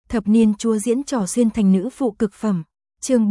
Thập niên chúa diễn trò xuyên thành nữ phụ cực phẩm. Chương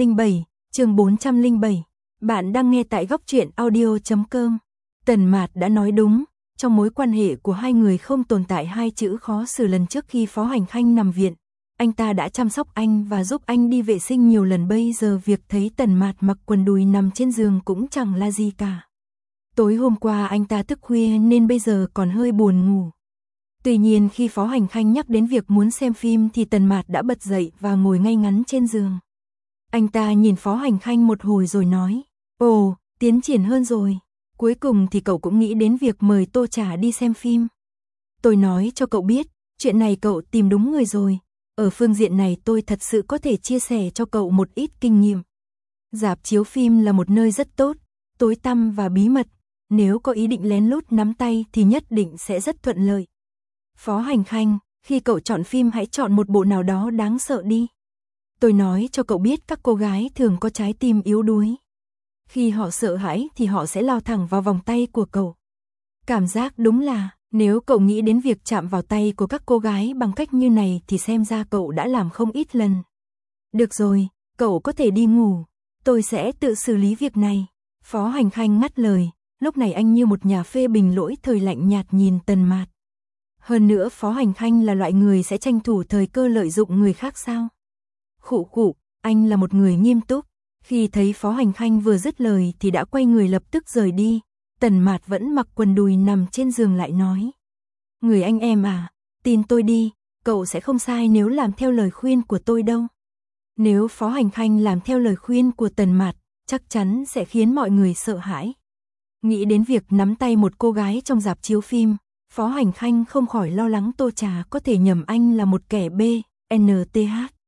407. Bạn đang nghe tại goctruyện.audio.com. Tần Mạt đã nói đúng, trong mối quan hệ của hai người không tồn tại hai chữ khó xử. Lần trước khi Phó Hành Khanh nằm viện, anh ta đã chăm sóc anh và giúp anh đi vệ sinh nhiều lần. Bây giờ việc thấy Tần Mạt mặc quần đùi nằm trên giường cũng chẳng là gì cả. Tối hôm qua anh ta thức khuya nên bây giờ còn hơi buồn ngủ. Tuy nhiên khi Phó Hành Khanh nhắc đến việc muốn xem phim thì Tần Mạt đã bật dậy và ngồi ngay ngắn trên giường. Anh ta nhìn Phó Hành Khanh một hồi rồi nói, ồ, tiến triển hơn rồi. Cuối cùng thì cậu cũng nghĩ đến việc mời Tô Trà đi xem phim. Tôi nói cho cậu biết, chuyện này cậu tìm đúng người rồi. Ở phương diện này tôi thật sự có thể chia sẻ cho cậu một ít kinh nghiệm. Rạp chiếu phim là một nơi rất tốt, tối tăm và bí mật. Nếu có ý định lén lút nắm tay thì nhất định sẽ rất thuận lợi. Phó Hành Khanh, khi cậu chọn phim hãy chọn một bộ nào đó đáng sợ đi. Tôi nói cho cậu biết các cô gái thường có trái tim yếu đuối. Khi họ sợ hãi thì họ sẽ lao thẳng vào vòng tay của cậu. Cảm giác đúng là, nếu cậu nghĩ đến việc chạm vào tay của các cô gái bằng cách như này thì xem ra cậu đã làm không ít lần. Được rồi, cậu có thể đi ngủ. Tôi sẽ tự xử lý việc này. Phó Hành Khanh ngắt lời, lúc này anh như một nhà phê bình lỗi thời lạnh nhạt nhìn Tần Mạt. Hơn nữa Phó Hành Khanh là loại người sẽ tranh thủ thời cơ lợi dụng người khác sao? Khụ khụ, anh là một người nghiêm túc. Khi thấy Phó Hành Khanh vừa dứt lời thì đã quay người lập tức rời đi. Tần Mạt vẫn mặc quần đùi nằm trên giường lại nói. Người anh em à, tin tôi đi, cậu sẽ không sai nếu làm theo lời khuyên của tôi đâu. Nếu Phó Hành Khanh làm theo lời khuyên của Tần Mạt, chắc chắn sẽ khiến mọi người sợ hãi. Nghĩ đến việc nắm tay một cô gái trong rạp chiếu phim, Phó Hành Khanh không khỏi lo lắng Tô Trà có thể nhầm anh là một kẻ BNTH.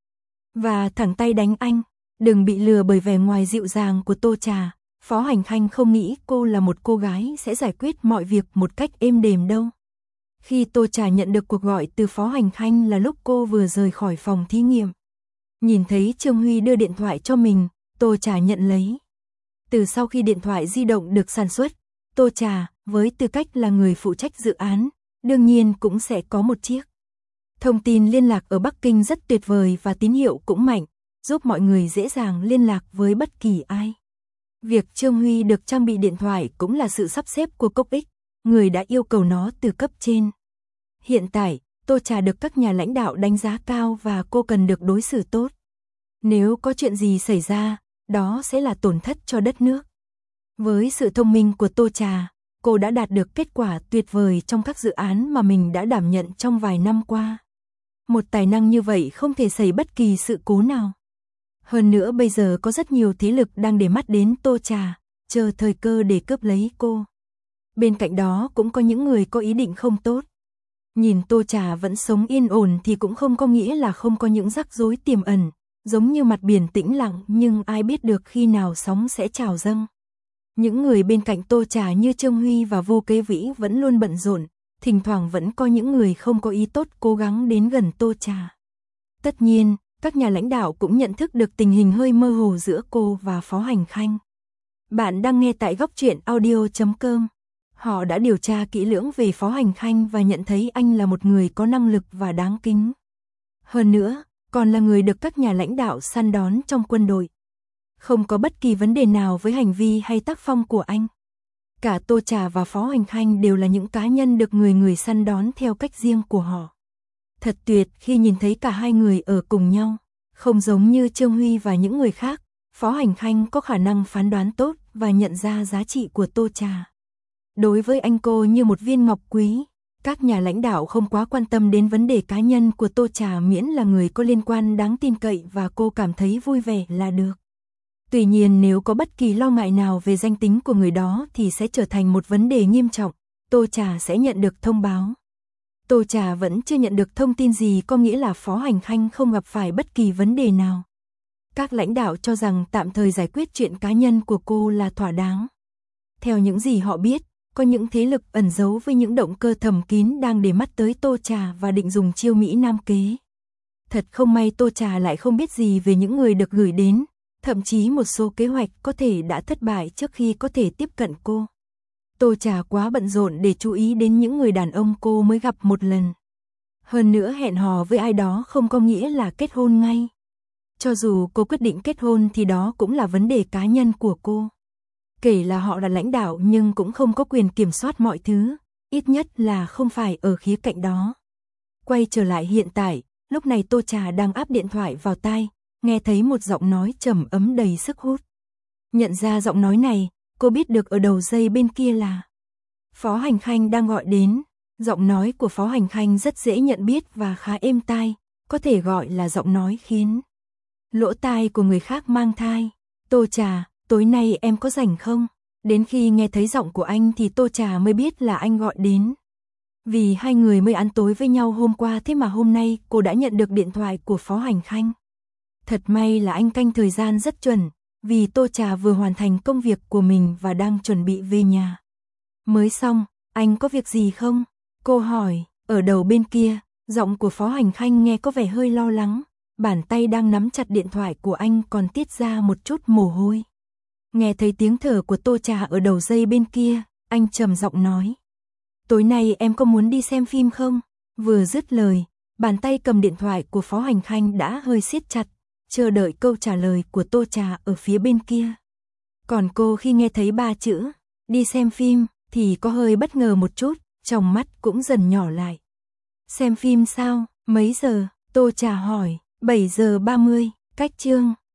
Và thẳng tay đánh anh, đừng bị lừa bởi vẻ ngoài dịu dàng của Tô Trà. Phó Hành Khanh không nghĩ cô là một cô gái sẽ giải quyết mọi việc một cách êm đềm đâu. Khi Tô Trà nhận được cuộc gọi từ Phó Hành Khanh là lúc cô vừa rời khỏi phòng thí nghiệm. Nhìn thấy Trương Huy đưa điện thoại cho mình, Tô Trà nhận lấy. Từ sau khi điện thoại di động được sản xuất, Tô Trà, với tư cách là người phụ trách dự án, đương nhiên cũng sẽ có một chiếc. Thông tin liên lạc ở Bắc Kinh rất tuyệt vời và tín hiệu cũng mạnh, giúp mọi người dễ dàng liên lạc với bất kỳ ai. Việc Trương Huy được trang bị điện thoại cũng là sự sắp xếp của Cốc Ích, người đã yêu cầu nó từ cấp trên. Hiện tại, Tô Trà được các nhà lãnh đạo đánh giá cao và cô cần được đối xử tốt. Nếu có chuyện gì xảy ra, đó sẽ là tổn thất cho đất nước. Với sự thông minh của Tô Trà, cô đã đạt được kết quả tuyệt vời trong các dự án mà mình đã đảm nhận trong vài năm qua. Một tài năng như vậy không thể xảy bất kỳ sự cố nào. Hơn nữa bây giờ có rất nhiều thế lực đang để mắt đến Tô Trà, chờ thời cơ để cướp lấy cô. Bên cạnh đó cũng có những người có ý định không tốt. Nhìn Tô Trà vẫn sống yên ổn thì cũng không có nghĩa là không có những rắc rối tiềm ẩn, giống như mặt biển tĩnh lặng nhưng ai biết được khi nào sóng sẽ trào dâng. Những người bên cạnh Tô Trà như Trương Huy và Vô Kế Vĩ vẫn luôn bận rộn, thỉnh thoảng vẫn có những người không có ý tốt cố gắng đến gần Tô Trà. Tất nhiên, các nhà lãnh đạo cũng nhận thức được tình hình hơi mơ hồ giữa cô và Phó Hành Khanh. Bạn đang nghe tại goctruyện.audio.com. Họ đã điều tra kỹ lưỡng về Phó Hành Khanh và nhận thấy anh là một người có năng lực và đáng kính. Hơn nữa, còn là người được các nhà lãnh đạo săn đón trong quân đội. Không có bất kỳ vấn đề nào với hành vi hay tác phong của anh. Cả Tô Trà và Phó Hành Khanh đều là những cá nhân được người săn đón theo cách riêng của họ. Thật tuyệt khi nhìn thấy cả hai người ở cùng nhau. Không giống như Trương Huy và những người khác, Phó Hành Khanh có khả năng phán đoán tốt và nhận ra giá trị của Tô Trà. Đối với anh cô như một viên ngọc quý, các nhà lãnh đạo không quá quan tâm đến vấn đề cá nhân của Tô Trà miễn là người có liên quan đáng tin cậy và cô cảm thấy vui vẻ là được. Tuy nhiên nếu có bất kỳ lo ngại nào về danh tính của người đó thì sẽ trở thành một vấn đề nghiêm trọng, Tô Trà sẽ nhận được thông báo. Tô Trà vẫn chưa nhận được thông tin gì có nghĩa là Phó Hành Khanh không gặp phải bất kỳ vấn đề nào. Các lãnh đạo cho rằng tạm thời giải quyết chuyện cá nhân của cô là thỏa đáng. Theo những gì họ biết, có những thế lực ẩn giấu với những động cơ thầm kín đang để mắt tới Tô Trà và định dùng chiêu Mỹ Nam kế. Thật không may Tô Trà lại không biết gì về những người được gửi đến, thậm chí một số kế hoạch có thể đã thất bại trước khi có thể tiếp cận cô. Tô Trà quá bận rộn để chú ý đến những người đàn ông cô mới gặp một lần. Hơn nữa hẹn hò với ai đó không có nghĩa là kết hôn ngay. Cho dù cô quyết định kết hôn thì đó cũng là vấn đề cá nhân của cô. Kể là họ là lãnh đạo nhưng cũng không có quyền kiểm soát mọi thứ, ít nhất là không phải ở khía cạnh đó. Quay trở lại hiện tại, lúc này Tô Trà đang áp điện thoại vào tai, nghe thấy một giọng nói trầm ấm đầy sức hút. Nhận ra giọng nói này, cô biết được ở đầu dây bên kia là Phó Hành Khanh đang gọi đến. Giọng nói của Phó Hành Khanh rất dễ nhận biết và khá êm tai, có thể gọi là giọng nói khiến lỗ tai của người khác mang thai. Tô Trà, tối nay em có rảnh không? Đến khi nghe thấy giọng của anh thì Tô Trà mới biết là anh gọi đến. Vì hai người mới ăn tối với nhau hôm qua, thế mà hôm nay cô đã nhận được điện thoại của Phó Hành Khanh. Thật may là anh canh thời gian rất chuẩn, vì Tô Trà vừa hoàn thành công việc của mình và đang chuẩn bị về nhà. Mới xong, anh có việc gì không? Cô hỏi. Ở đầu bên kia, giọng của Phó Hành Khanh nghe có vẻ hơi lo lắng, bàn tay đang nắm chặt điện thoại của anh còn tiết ra một chút mồ hôi. Nghe thấy tiếng thở của Tô Trà ở đầu dây bên kia, anh trầm giọng nói. Tối nay em có muốn đi xem phim không? Vừa dứt lời, bàn tay cầm điện thoại của Phó Hành Khanh đã hơi siết chặt, chờ đợi câu trả lời của Tô Trà ở phía bên kia. Còn cô khi nghe thấy 3 chữ, đi xem phim, thì có hơi bất ngờ một chút, trong mắt cũng dần nhỏ lại. Xem phim sao? Mấy giờ? Tô Trà hỏi. 7 giờ 30, cách chương.